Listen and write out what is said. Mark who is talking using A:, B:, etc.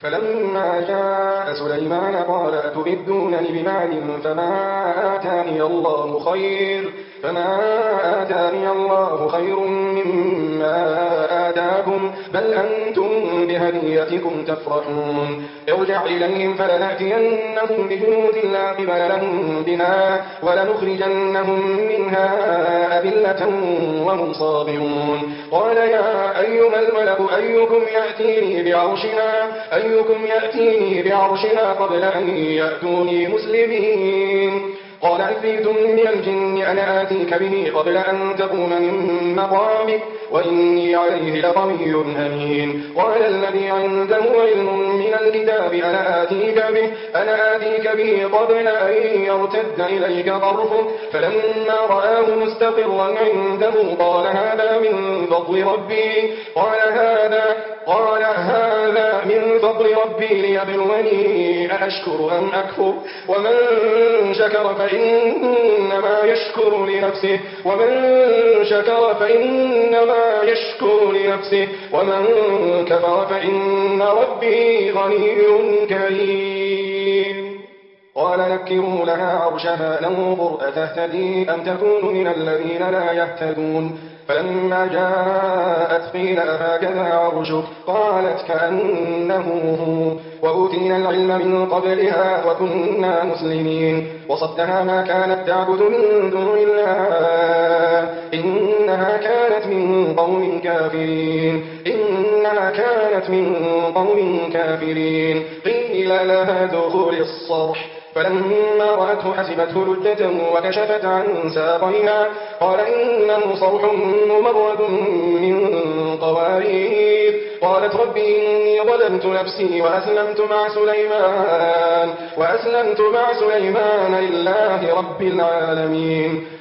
A: فلما جاء سليمان قال أتمدونني بمال فما آتاني الله خير مما آتاكم بل أنتم بهديتكم تفرحون ارجع إليهم فلنأتينهم بجنود لا قبل لهم بها ولنخرجنهم منها أذلة وهم صاغرون قال يا أيها الملأ أيكم يأتيني بعرشها قبل أن يأتوني مسلمين قال عفريت من الجن أنا آتيك به قبل أن تقوم من مقامك وإني عليه لقوي أمين قال الذي عنده علم من الكتاب أنا آتيك به قبل أن يرتد إليك طرفك فلما رآه مستقرا عنده قال هذا من فضل ربي ليبلوني أأشكر أم أكفر ومن شكر فإنما يشكر لنفسه ومن كفر فإن ربي غني كريم قال نكروا لها عرشها ننظر أتهتدي أم تكون من الذين لا يهتدون فلما جاءت قيل أهكذا عرشك قالت كأنه هو وأوتينا العلم من قبلها وكنا مسلمين وصدها ما كانت تعبد من دون الله إنها كانت من قوم كافرين قيل لها ادخل الصرح فلما رأته حسبته لجة وكشفت عن ساقيها قال إنه صرح ممرد من قوارير قالت رب إني ظلمت نفسي وأسلمت مع سليمان لله رب العالمين